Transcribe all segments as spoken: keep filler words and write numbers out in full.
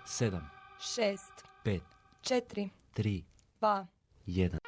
sedam, šest, pet, četiri, tri, dva, jedan.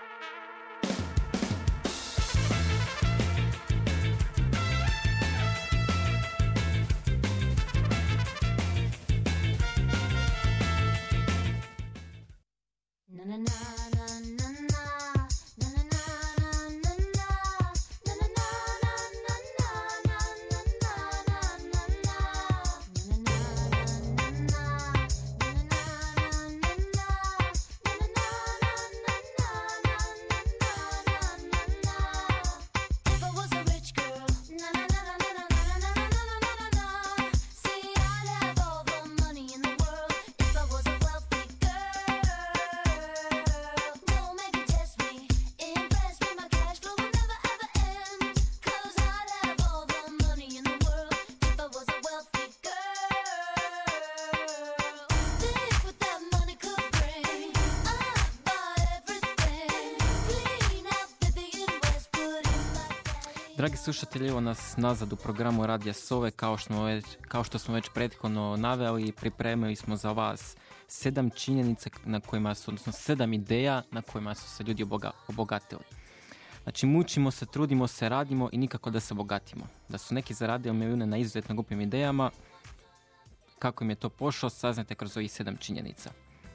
Dragi slušatelji, evo nas nazad u programu Radija Sove, kao što smo već, kao što smo već prethodno naveli, pripremili smo za vas sedam činjenica na kojima su, odnosno sedam ideja na kojima su se ljudi oboga, obogatili. Znači, mučimo se, trudimo se, radimo i nikako da se obogatimo. Da su neki zaradili milijune na izuzetno glupim idejama, kako im je to pošlo, saznajte kroz ovih sedam činjenica.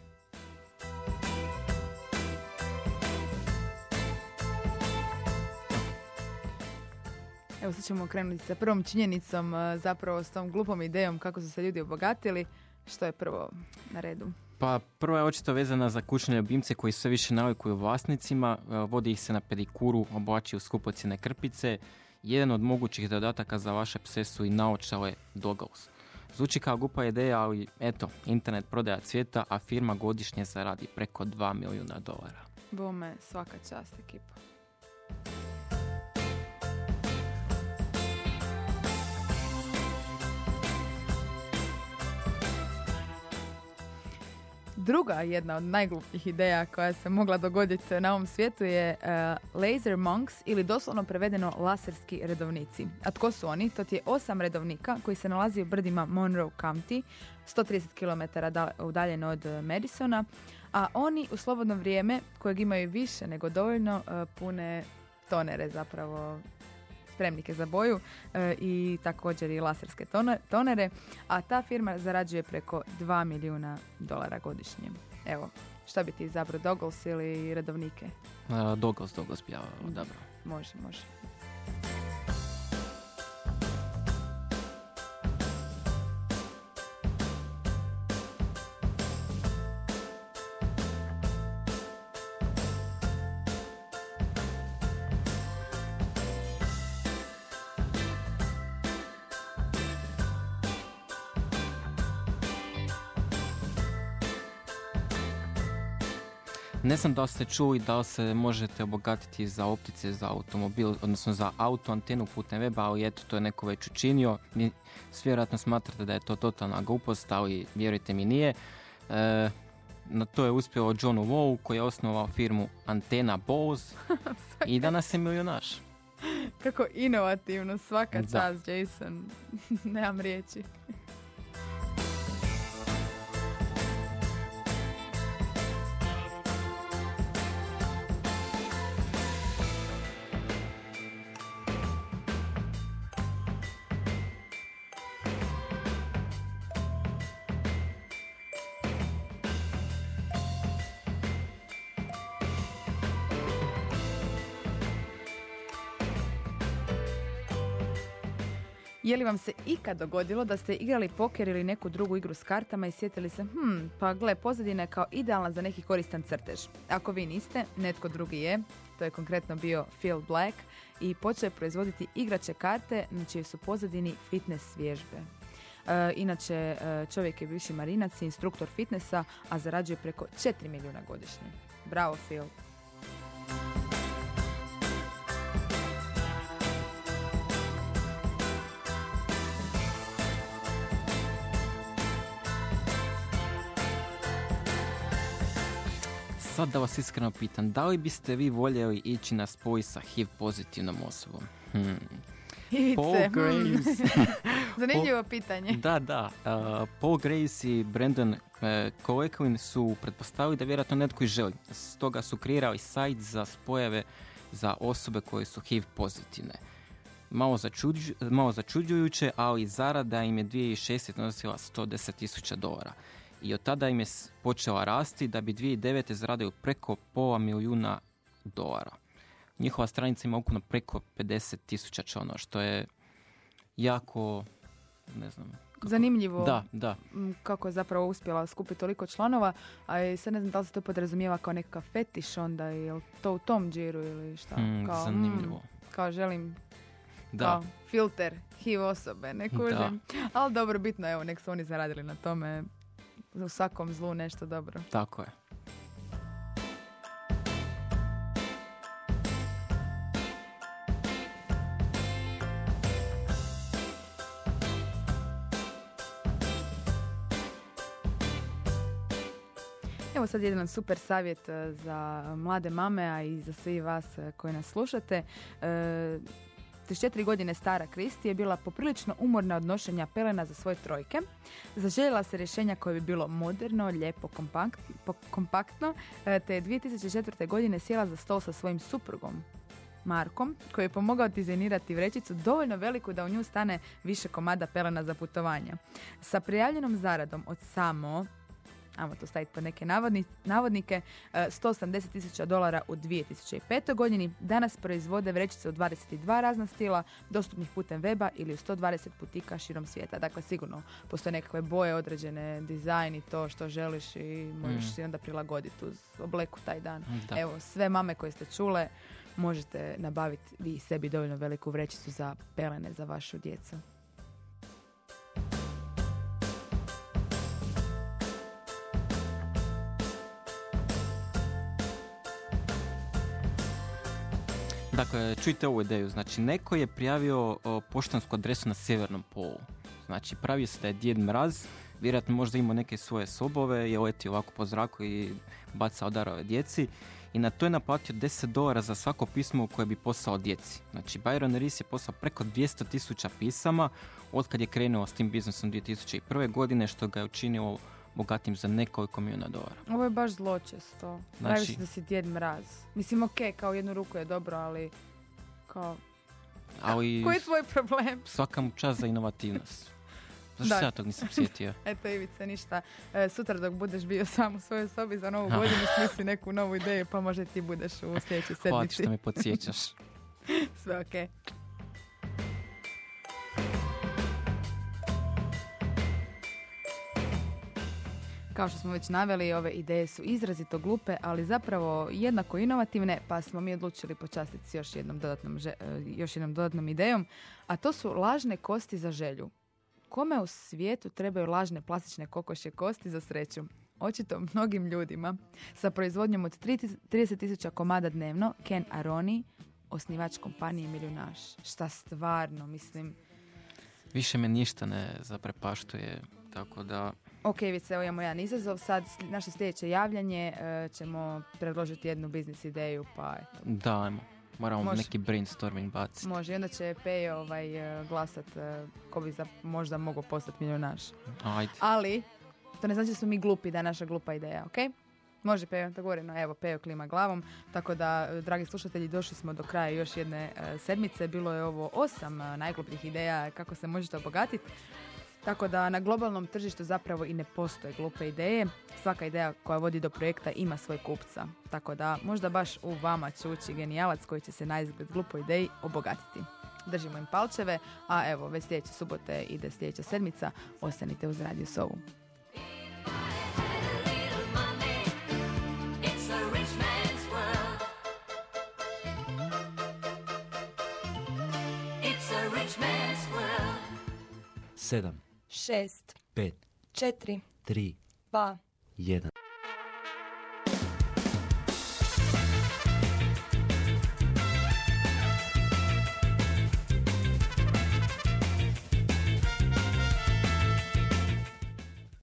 Evo sad ćemo krenuti sa prvom činjenicom, zapravo s tom glupom idejom kako su se ljudi obogatili. Što je prvo na redu? Pa prvo je očito vezana za kućne ljubimce koji sve više navikuju vlasnicima, vodi ih se na pedikuru, oblači u skupocjene krpice. Jedan od mogućih dodataka za vaše pse su i naočale Doggles. Zvuči kao glupa ideja, ali eto, internet prodaja cvijeta, a firma godišnje zaradi preko dva milijuna dolara. Bome, svaka čast ekipa. Druga jedna od najglupljih ideja koja se mogla dogoditi na ovom svijetu je uh, laser monks ili doslovno prevedeno laserski redovnici. A tko su oni? To ti je osam redovnika koji se nalazi u brdima Monroe County, sto trideset kilometara udaljeno od Madisona, a oni u slobodno vrijeme, kojeg imaju više nego dovoljno, uh, pune tonere zapravo, spremnike za boju e, i također i laserske tonere, a ta firma zarađuje preko dva milijuna dolara godišnje. Evo, šta bi ti izabrao, Doggles ili redovnike? Uh, Doggles, Doggles bi ja odabrao. Može, može. Ne znam da li ste čuli da li se možete obogatiti za optice za automobil, odnosno za auto antenu putem weba, ali eto, to je neko već učinio. Mi svi vjerojatno smatrate da je to totalna glupost, ali vjerujte mi nije. E, na to je uspio John Wall koji je osnovao firmu Antena Bose i danas je milijunaš. Kako inovativno, svaka čast, Jason. Nemam riječi. Je li vam se ikad dogodilo da ste igrali poker ili neku drugu igru s kartama i sjetili se, hm, pa gle, pozadina je kao idealna za neki koristan crtež. Ako vi niste, netko drugi je, to je konkretno bio Phil Black i počeo je proizvoditi igrače karte na čijoj su pozadini fitness vježbe. E, inače, čovjek je bivši marinac i instruktor fitnessa, a zarađuje preko četiri milijuna godišnje. Bravo, Phil. Sad da vas iskreno pitam, da li biste vi voljeli ići na spoj sa H I V pozitivnom osobom? Hmm. Ivice, Paul Graves. Zanimljivo pitanje. Da, da. Uh, Paul Graves i Brandon uh, Coequin su pretpostavili da vjerojatno netko i želi. Stoga su kreirali sajt za spojeve za osobe koje su H I V pozitivne. Malo, začuđu, malo začuđujuće, ali zarada im je dvije tisuće šeste. nosila sto deset tisuća dolara. I od tada im je počela rasti da bi dvije tisuće devete. zaradili preko pola milijuna dolara. Njihova stranica ima ukupno preko pedeset tisuća članova, što je jako, ne znam... Kako... Zanimljivo. Da, da. Kako je zapravo uspjela skupiti toliko članova, a i sad ne znam da li se to podrazumijeva kao nekakav fetiš onda, je li to u tom džiru ili šta? Mm, kao, zanimljivo. Mm, kao želim da. Kao filter H I V osobe, ne kužim. Ali dobro, bitno, evo, nek su oni zaradili na tome, u svakom zlu nešto dobro. Tako je. Evo sad jedan super savjet za mlade mame, a i za svi vas koji nas slušate. E, trideset četiri godine stara Kristi je bila poprilično umorna od nošenja pelena za svoje trojke. Zaželjela se rješenja koje bi bilo moderno, lijepo, kompakt, kompaktno, te je dvije tisuće četvrte. godine sjela za stol sa svojim suprugom Markom, koji je pomogao dizajnirati vrećicu dovoljno veliku da u nju stane više komada pelena za putovanja. Sa prijavljenom zaradom od samo, ajmo to staviti pod neke navodni, navodnike, sto osamdeset tisuća dolara u dvije tisuće petoj. godini, danas proizvode vrećice u dvadeset dva razna stila, dostupnih putem weba ili u sto dvadeset butika širom svijeta. Dakle, sigurno postoje nekakve boje, određene dizajn i to što želiš i možeš mm. si onda prilagoditi uz obleku taj dan. Da. Evo, sve mame koje ste čule, možete nabaviti vi sebi dovoljno veliku vrećicu za pelene za vašu djecu. Dakle, čujte ovu ideju. Znači, neko je prijavio o, poštansku adresu na sjevernom polu. Znači, pravio se da je Djed Mraz, vjerojatno možda imao neke svoje sobove, je letio ovako po zraku i bacao darove djeci. I na to je naplatio deset dolara za svako pismo koje bi poslao djeci. Znači, Byron Reese je poslao preko dvjesto tisuća pisama otkad je krenuo s tim biznisom dvije tisuće prve. godine, što ga je učinilo bogatim za nekoliko milijuna dolara. Ovo je baš zločesto. Znači, pravi se da si Djed Mraz. Mislim, ok, kao jednu ruku je dobro, ali kao... Ali koji je tvoj problem? Svaka mu čast za inovativnost. Zašto se ja tog nisam sjetio? Eto, Ivice, ništa. E, sutra dok budeš bio sam u svojoj sobi za novu godinu, smisli neku novu ideju, pa možda ti budeš u sljedećoj sedmici. Hvala što me podsjećaš. Sve ok. Kao što smo već naveli, ove ideje su izrazito glupe, ali zapravo jednako inovativne, pa smo mi odlučili počastiti s još jednom dodatnom, još jednom dodatnom idejom, a to su lažne kosti za želju. Kome u svijetu trebaju lažne plastične kokošje kosti za sreću? Očito mnogim ljudima. Sa proizvodnjom od trideset tisuća komada dnevno, Ken Aroni, osnivač kompanije Milijunaš. Šta stvarno, mislim... Više me ništa ne zaprepaštuje, tako da... Ok, Ivice, evo imamo jedan izazov. Sad, naše sljedeće javljanje e, ćemo predložiti jednu biznis ideju, pa... Da, ajmo. Moramo Može. neki brainstorming baciti. Može, i onda će Pejo ovaj, glasat uh, ko bi za, možda mogao postati milijunaš. Ajde. Ali, to ne znači da smo mi glupi, da je naša glupa ideja, ok? Može, Pejo, dogovoreno. Evo, Pejo klima glavom. Tako da, dragi slušatelji, došli smo do kraja još jedne uh, sedmice. Bilo je ovo osam uh, najglupljih ideja kako se možete obogatiti. Tako da na globalnom tržištu zapravo i ne postoje glupe ideje. Svaka ideja koja vodi do projekta ima svoj kupca. Tako da možda baš u vama će ući genijalac koji će se na izgled glupoj ideji obogatiti. Držimo im palčeve, a evo već sljedeće subote ide sljedeća sedmica. Ostanite uz Radio Sovu. Sedam. Šest. Pet. Četiri. Tri. Dva. Jedan.